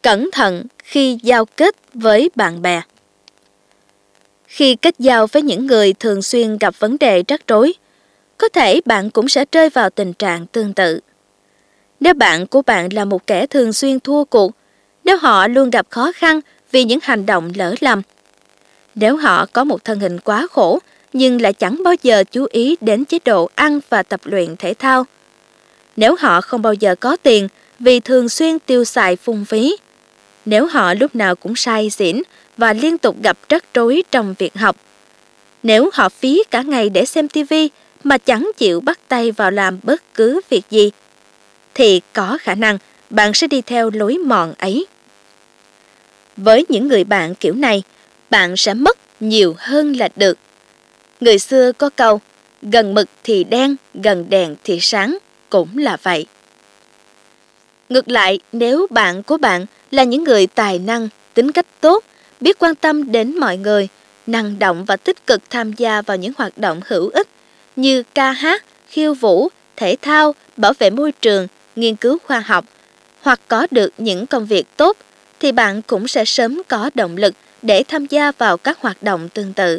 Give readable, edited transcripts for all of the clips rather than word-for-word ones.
Cẩn thận khi giao kết với bạn bè. Khi kết giao với những người thường xuyên gặp vấn đề rắc rối, có thể bạn cũng sẽ rơi vào tình trạng tương tự. Nếu bạn của bạn là một kẻ thường xuyên thua cuộc, nếu họ luôn gặp khó khăn vì những hành động lỡ lầm, nếu họ có một thân hình quá khổ nhưng lại chẳng bao giờ chú ý đến chế độ ăn và tập luyện thể thao, nếu họ không bao giờ có tiền vì thường xuyên tiêu xài phung phí, nếu họ lúc nào cũng say xỉn và liên tục gặp rắc rối trong việc học, nếu họ phí cả ngày để xem tivi mà chẳng chịu bắt tay vào làm bất cứ việc gì, thì có khả năng bạn sẽ đi theo lối mòn ấy. Với những người bạn kiểu này, bạn sẽ mất nhiều hơn là được. Người xưa có câu, gần mực thì đen, gần đèn thì sáng, cũng là vậy. Ngược lại, nếu bạn của bạn là những người tài năng, tính cách tốt, biết quan tâm đến mọi người, năng động và tích cực tham gia vào những hoạt động hữu ích như ca hát, khiêu vũ, thể thao, bảo vệ môi trường, nghiên cứu khoa học, hoặc có được những công việc tốt, thì bạn cũng sẽ sớm có động lực để tham gia vào các hoạt động tương tự.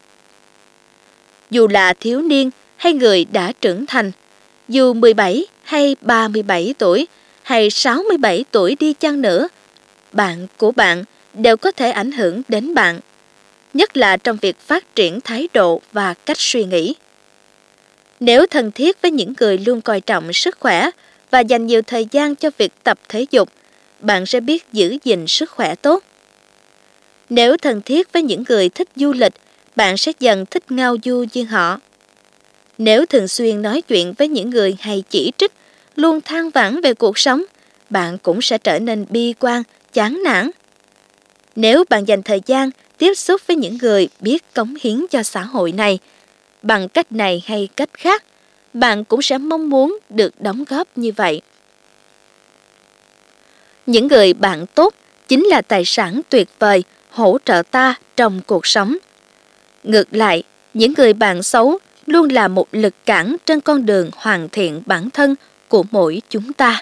Dù là thiếu niên hay người đã trưởng thành, dù 17 hay 37 tuổi hay 67 tuổi đi chăng nữa, bạn của bạn đều có thể ảnh hưởng đến bạn, nhất là trong việc phát triển thái độ và cách suy nghĩ. Nếu thân thiết với những người luôn coi trọng sức khỏe và dành nhiều thời gian cho việc tập thể dục, bạn sẽ biết giữ gìn sức khỏe tốt. Nếu thân thiết với những người thích du lịch, bạn sẽ dần thích ngao du như họ. Nếu thường xuyên nói chuyện với những người hay chỉ trích, luôn than vãn về cuộc sống, bạn cũng sẽ trở nên bi quan, chán nản. Nếu bạn dành thời gian tiếp xúc với những người biết cống hiến cho xã hội này, bằng cách này hay cách khác, bạn cũng sẽ mong muốn được đóng góp như vậy. Những người bạn tốt chính là tài sản tuyệt vời hỗ trợ ta trong cuộc sống. Ngược lại, những người bạn xấu luôn là một lực cản trên con đường hoàn thiện bản thân của mỗi chúng ta.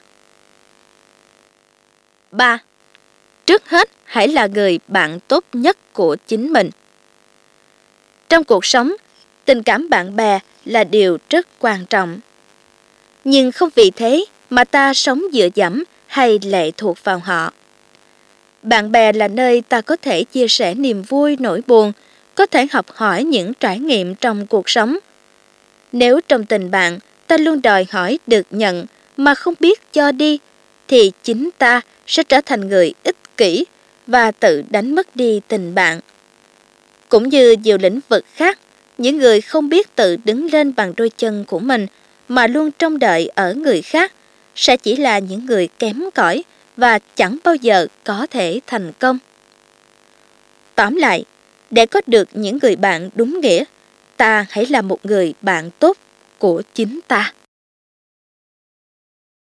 3. Trước hết, hãy là người bạn tốt nhất của chính mình. Trong cuộc sống, tình cảm bạn bè là điều rất quan trọng. Nhưng không vì thế mà ta sống dựa dẫm hay lệ thuộc vào họ. Bạn bè là nơi ta có thể chia sẻ niềm vui nỗi buồn, có thể học hỏi những trải nghiệm trong cuộc sống. Nếu trong tình bạn ta luôn đòi hỏi được nhận mà không biết cho đi, thì chính ta sẽ trở thành người ích kỷ và tự đánh mất đi tình bạn. Cũng như nhiều lĩnh vực khác, những người không biết tự đứng lên bằng đôi chân của mình mà luôn trông đợi ở người khác sẽ chỉ là những người kém cỏi và chẳng bao giờ có thể thành công. Tóm lại, để có được những người bạn đúng nghĩa, ta hãy là một người bạn tốt của chính ta.